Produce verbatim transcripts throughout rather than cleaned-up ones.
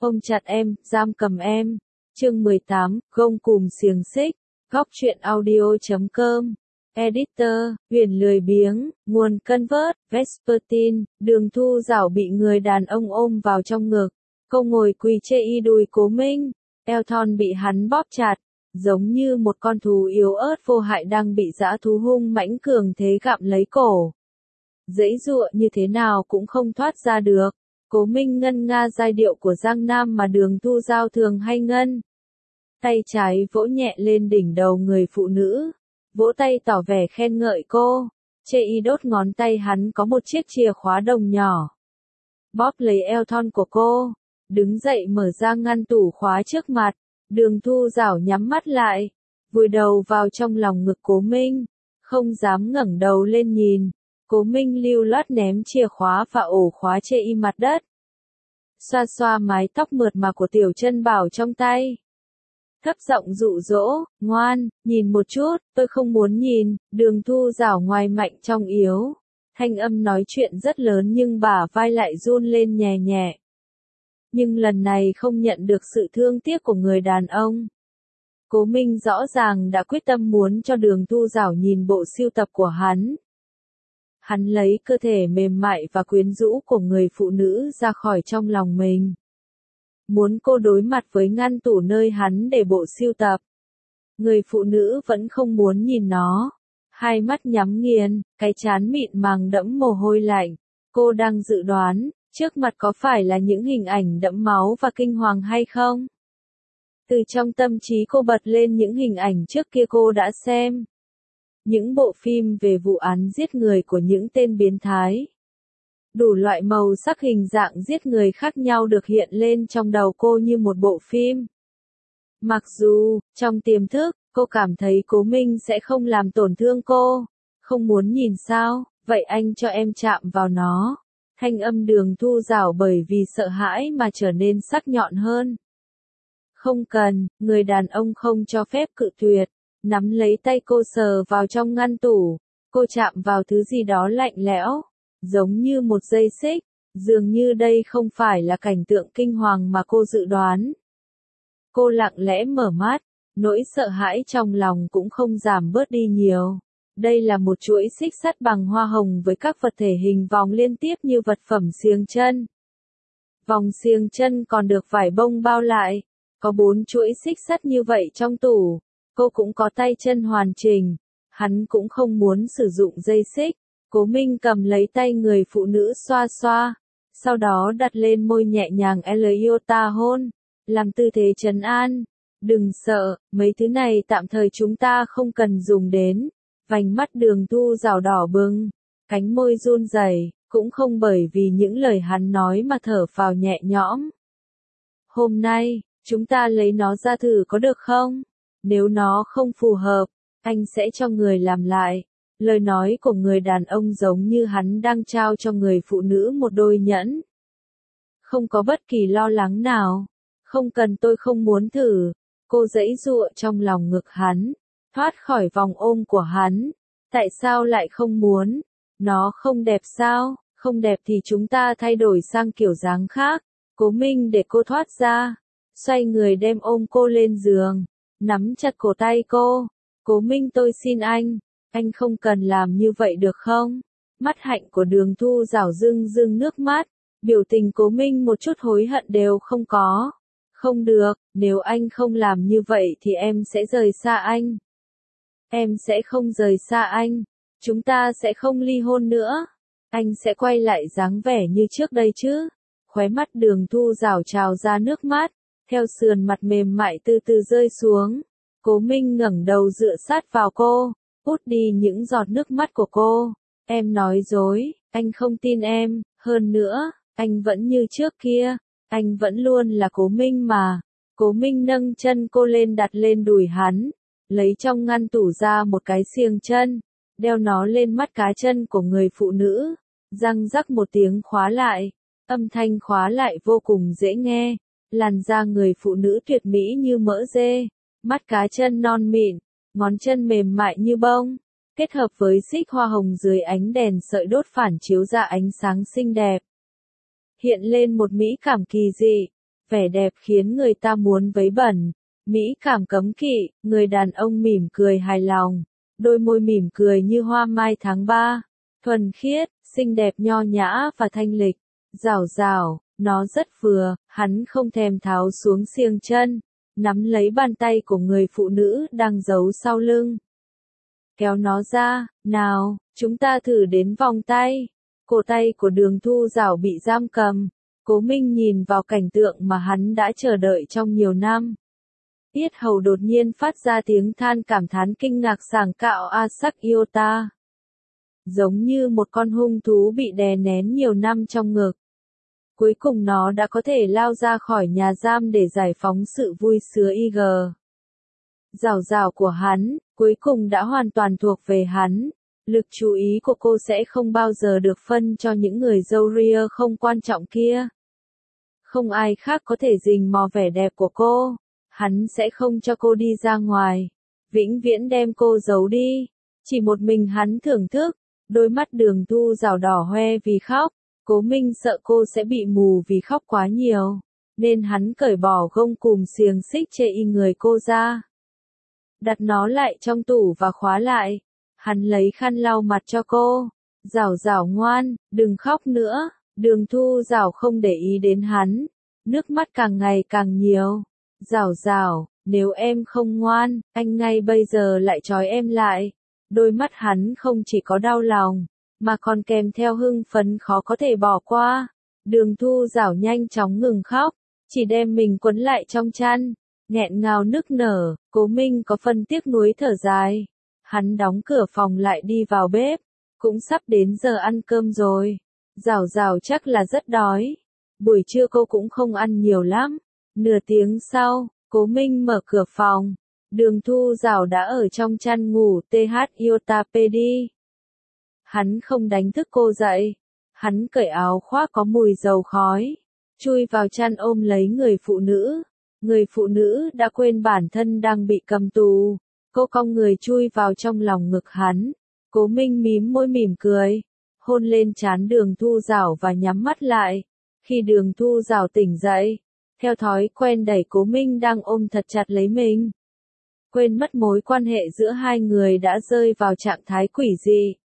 Ôm chặt em, giam cầm em. Chương mười tám, gông cùm xiềng xích. Góc truyện audio chấm com. Editor, Huyền lười biếng, nguồn Convert, Vespertine, Đường Thu Dảo bị người đàn ông ôm vào trong ngực. Cô ngồi quỳ chê y đùi Cố Minh, eo thon bị hắn bóp chặt, giống như một con thú yếu ớt vô hại đang bị dã thú hung mãnh cường thế gặm lấy cổ. Giãy giụa như thế nào cũng không thoát ra được. Cố Minh ngân nga giai điệu của Giang Nam mà Đường Thu Dao thường hay ngân. Tay trái vỗ nhẹ lên đỉnh đầu người phụ nữ, vỗ tay tỏ vẻ khen ngợi cô. Chê y đốt ngón tay hắn có một chiếc chìa khóa đồng nhỏ. Bóp lấy eo thon của cô, đứng dậy mở ra ngăn tủ khóa trước mặt. Đường Thu Dảo nhắm mắt lại, vùi đầu vào trong lòng ngực Cố Minh, không dám ngẩng đầu lên nhìn. Cố Minh lưu loát ném chìa khóa và ổ khóa chê y mặt đất. Xoa xoa mái tóc mượt mà của Tiểu Chân Bảo trong tay. Thấp giọng dụ dỗ, ngoan, nhìn một chút, tôi không muốn nhìn. Đường Thu Dảo ngoài mạnh trong yếu. Thanh âm nói chuyện rất lớn nhưng bả vai lại run lên nhẹ nhẹ. Nhưng lần này không nhận được sự thương tiếc của người đàn ông. Cố Minh rõ ràng đã quyết tâm muốn cho Đường Thu Dảo nhìn bộ sưu tập của hắn. Hắn lấy cơ thể mềm mại và quyến rũ của người phụ nữ ra khỏi trong lòng mình. Muốn cô đối mặt với ngăn tủ nơi hắn để bộ sưu tập. Người phụ nữ vẫn không muốn nhìn nó. Hai mắt nhắm nghiền, cái trán mịn màng đẫm mồ hôi lạnh. Cô đang dự đoán, trước mặt có phải là những hình ảnh đẫm máu và kinh hoàng hay không? Từ trong tâm trí cô bật lên những hình ảnh trước kia cô đã xem. Những bộ phim về vụ án giết người của những tên biến thái. Đủ loại màu sắc hình dạng giết người khác nhau được hiện lên trong đầu cô như một bộ phim. Mặc dù, trong tiềm thức, cô cảm thấy Cố Minh sẽ không làm tổn thương cô. Không muốn nhìn sao, vậy anh cho em chạm vào nó. Thanh âm Đường Thu Dảo bởi vì sợ hãi mà trở nên sắc nhọn hơn. Không cần, người đàn ông không cho phép cự tuyệt. Nắm lấy tay cô sờ vào trong ngăn tủ, cô chạm vào thứ gì đó lạnh lẽo, giống như một dây xích, dường như đây không phải là cảnh tượng kinh hoàng mà cô dự đoán. Cô lặng lẽ mở mắt, nỗi sợ hãi trong lòng cũng không giảm bớt đi nhiều. Đây là một chuỗi xích sắt bằng hoa hồng với các vật thể hình vòng liên tiếp như vật phẩm xiềng chân. Vòng xiềng chân còn được vải bông bao lại, có bốn chuỗi xích sắt như vậy trong tủ. Cô cũng có tay chân hoàn chỉnh, hắn cũng không muốn sử dụng dây xích. Cố Minh cầm lấy tay người phụ nữ xoa xoa, sau đó đặt lên môi nhẹ nhàng Eliota hôn, làm tư thế trấn an. Đừng sợ, mấy thứ này tạm thời chúng ta không cần dùng đến. Vành mắt Đường Thu Dảo đỏ bừng, cánh môi run rẩy, cũng không bởi vì những lời hắn nói mà thở phào nhẹ nhõm. Hôm nay, chúng ta lấy nó ra thử có được không? Nếu nó không phù hợp, anh sẽ cho người làm lại. Lời nói của người đàn ông giống như hắn đang trao cho người phụ nữ một đôi nhẫn. Không có bất kỳ lo lắng nào. Không cần, tôi không muốn thử. Cô giãy giụa trong lòng ngực hắn, thoát khỏi vòng ôm của hắn. Tại sao lại không muốn? Nó không đẹp sao? Không đẹp thì chúng ta thay đổi sang kiểu dáng khác. Cố Minh để cô thoát ra, xoay người đem ôm cô lên giường. Nắm chặt cổ tay cô. Cố Minh, tôi xin anh, anh không cần làm như vậy được không? Mắt hạnh của Đường Thu Dảo rưng rưng nước mắt, biểu tình Cố Minh một chút hối hận đều không có. Không được, nếu anh không làm như vậy thì em sẽ rời xa anh. Em sẽ không rời xa anh, chúng ta sẽ không ly hôn nữa. Anh sẽ quay lại dáng vẻ như trước đây chứ? Khóe mắt Đường Thu Dảo trào ra nước mắt. Theo sườn mặt mềm mại từ từ rơi xuống, Cố Minh ngẩng đầu dựa sát vào cô, hút đi những giọt nước mắt của cô. Em nói dối, anh không tin em, hơn nữa, anh vẫn như trước kia, anh vẫn luôn là Cố Minh mà. Cố Minh nâng chân cô lên đặt lên đùi hắn, lấy trong ngăn tủ ra một cái xiềng chân, đeo nó lên mắt cá chân của người phụ nữ, răng rắc một tiếng khóa lại, âm thanh khóa lại vô cùng dễ nghe. Làn da người phụ nữ tuyệt mỹ như mỡ dê, mắt cá chân non mịn, ngón chân mềm mại như bông, kết hợp với xích hoa hồng dưới ánh đèn sợi đốt phản chiếu ra ánh sáng xinh đẹp. Hiện lên một mỹ cảm kỳ dị, vẻ đẹp khiến người ta muốn vấy bẩn. Mỹ cảm cấm kỵ, người đàn ông mỉm cười hài lòng, đôi môi mỉm cười như hoa mai tháng ba, thuần khiết, xinh đẹp nho nhã và thanh lịch, rảo rảo, nó rất vừa, hắn không thèm tháo xuống xiềng chân, nắm lấy bàn tay của người phụ nữ đang giấu sau lưng. Kéo nó ra, nào, chúng ta thử đến vòng tay. Cổ tay của Đường Thu Dảo bị giam cầm. Cố Minh nhìn vào cảnh tượng mà hắn đã chờ đợi trong nhiều năm. Yết hầu đột nhiên phát ra tiếng than cảm thán kinh ngạc sảng cạo a sắc yêu ta. Giống như một con hung thú bị đè nén nhiều năm trong ngực. Cuối cùng nó đã có thể lao ra khỏi nhà giam để giải phóng sự vui sướng i giê. Rào rào của hắn, cuối cùng đã hoàn toàn thuộc về hắn. Lực chú ý của cô sẽ không bao giờ được phân cho những người râu ria không quan trọng kia. Không ai khác có thể rình mò vẻ đẹp của cô. Hắn sẽ không cho cô đi ra ngoài. Vĩnh viễn đem cô giấu đi. Chỉ một mình hắn thưởng thức. Đôi mắt Đường Thu Dảo đỏ hoe vì khóc. Cố Minh sợ cô sẽ bị mù vì khóc quá nhiều. Nên hắn cởi bỏ gông cùm xiềng xích chê y người cô ra. Đặt nó lại trong tủ và khóa lại. Hắn lấy khăn lau mặt cho cô. Dảo Dảo ngoan, đừng khóc nữa. Đường Thu Dảo không để ý đến hắn. Nước mắt càng ngày càng nhiều. Dảo Dảo, nếu em không ngoan, anh ngay bây giờ lại trói em lại. Đôi mắt hắn không chỉ có đau lòng, mà còn kèm theo hưng phấn khó có thể bỏ qua. Đường Thu Dảo nhanh chóng ngừng khóc, chỉ đem mình quấn lại trong chăn, nghẹn ngào nức nở. Cố Minh có phân tiếc nuối thở dài. Hắn đóng cửa phòng lại đi vào bếp, cũng sắp đến giờ ăn cơm rồi. Dảo Dảo chắc là rất đói. Buổi trưa cô cũng không ăn nhiều lắm. Nửa tiếng sau, Cố Minh mở cửa phòng. Đường Thu Dảo đã ở trong chăn ngủ th iota pedi. Hắn không đánh thức cô dậy. Hắn cởi áo khoác có mùi dầu khói, chui vào chăn ôm lấy người phụ nữ. Người phụ nữ đã quên bản thân đang bị cầm tù. Cô cong người chui vào trong lòng ngực hắn. Cố Minh mím môi mỉm cười, hôn lên trán Đường Thu Dảo và nhắm mắt lại. Khi Đường Thu Dảo tỉnh dậy, theo thói quen đẩy Cố Minh đang ôm thật chặt lấy mình. Quên mất mối quan hệ giữa hai người đã rơi vào trạng thái quỷ dị.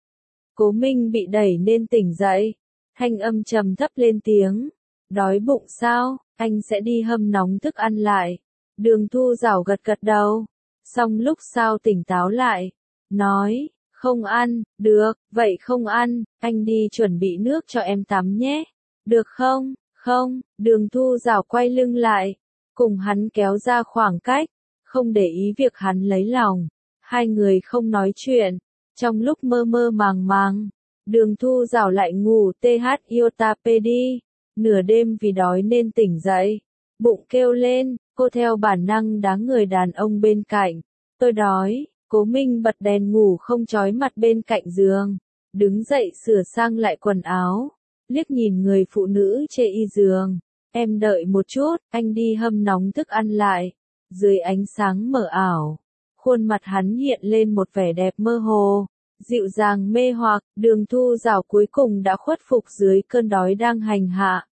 Cố Minh bị đẩy nên tỉnh dậy. Thanh âm trầm thấp lên tiếng. Đói bụng sao, anh sẽ đi hâm nóng thức ăn lại. Đường Thu Dảo gật gật đầu. Xong lúc sau tỉnh táo lại. Nói, không ăn, được, vậy không ăn, anh đi chuẩn bị nước cho em tắm nhé. Được không, không, Đường Thu Dảo quay lưng lại. Cùng hắn kéo ra khoảng cách. Không để ý việc hắn lấy lòng. Hai người không nói chuyện. Trong lúc mơ mơ màng màng, Đường Thu Dảo lại ngủ th iota pedi. Nửa đêm vì đói nên tỉnh dậy. Bụng kêu lên, cô theo bản năng đá người đàn ông bên cạnh. Tôi đói. Cố Minh bật đèn ngủ không chói mặt bên cạnh giường. Đứng dậy sửa sang lại quần áo. Liếc nhìn người phụ nữ chê y giường. Em đợi một chút, anh đi hâm nóng thức ăn lại. Dưới ánh sáng mờ ảo, khuôn mặt hắn hiện lên một vẻ đẹp mơ hồ, dịu dàng mê hoặc. Đường Thu Dảo cuối cùng đã khuất phục dưới cơn đói đang hành hạ.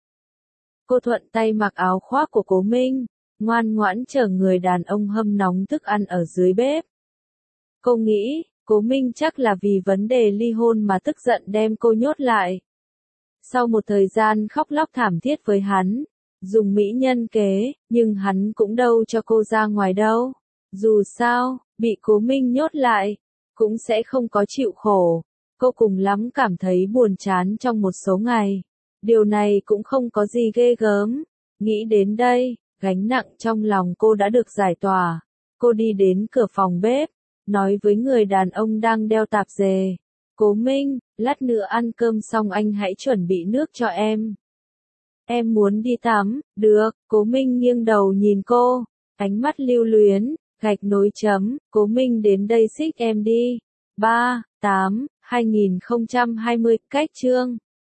Cô thuận tay mặc áo khoác của Cố Minh, ngoan ngoãn chờ người đàn ông hâm nóng thức ăn ở dưới bếp. Cô nghĩ, Cố Minh chắc là vì vấn đề ly hôn mà tức giận đem cô nhốt lại. Sau một thời gian khóc lóc thảm thiết với hắn, dùng mỹ nhân kế, nhưng hắn cũng đâu cho cô ra ngoài đâu. Dù sao, bị Cố Minh nhốt lại, cũng sẽ không có chịu khổ. Cô cùng lắm cảm thấy buồn chán trong một số ngày. Điều này cũng không có gì ghê gớm. Nghĩ đến đây, gánh nặng trong lòng cô đã được giải tỏa. Cô đi đến cửa phòng bếp, nói với người đàn ông đang đeo tạp dề. Cố Minh, lát nữa ăn cơm xong anh hãy chuẩn bị nước cho em. Em muốn đi tắm, được. Cố Minh nghiêng đầu nhìn cô, ánh mắt lưu luyến, gạch nối chấm. Cố Minh đến đây xích em đi. ba, tám, hai nghìn không trăm hai mươi, cách chương.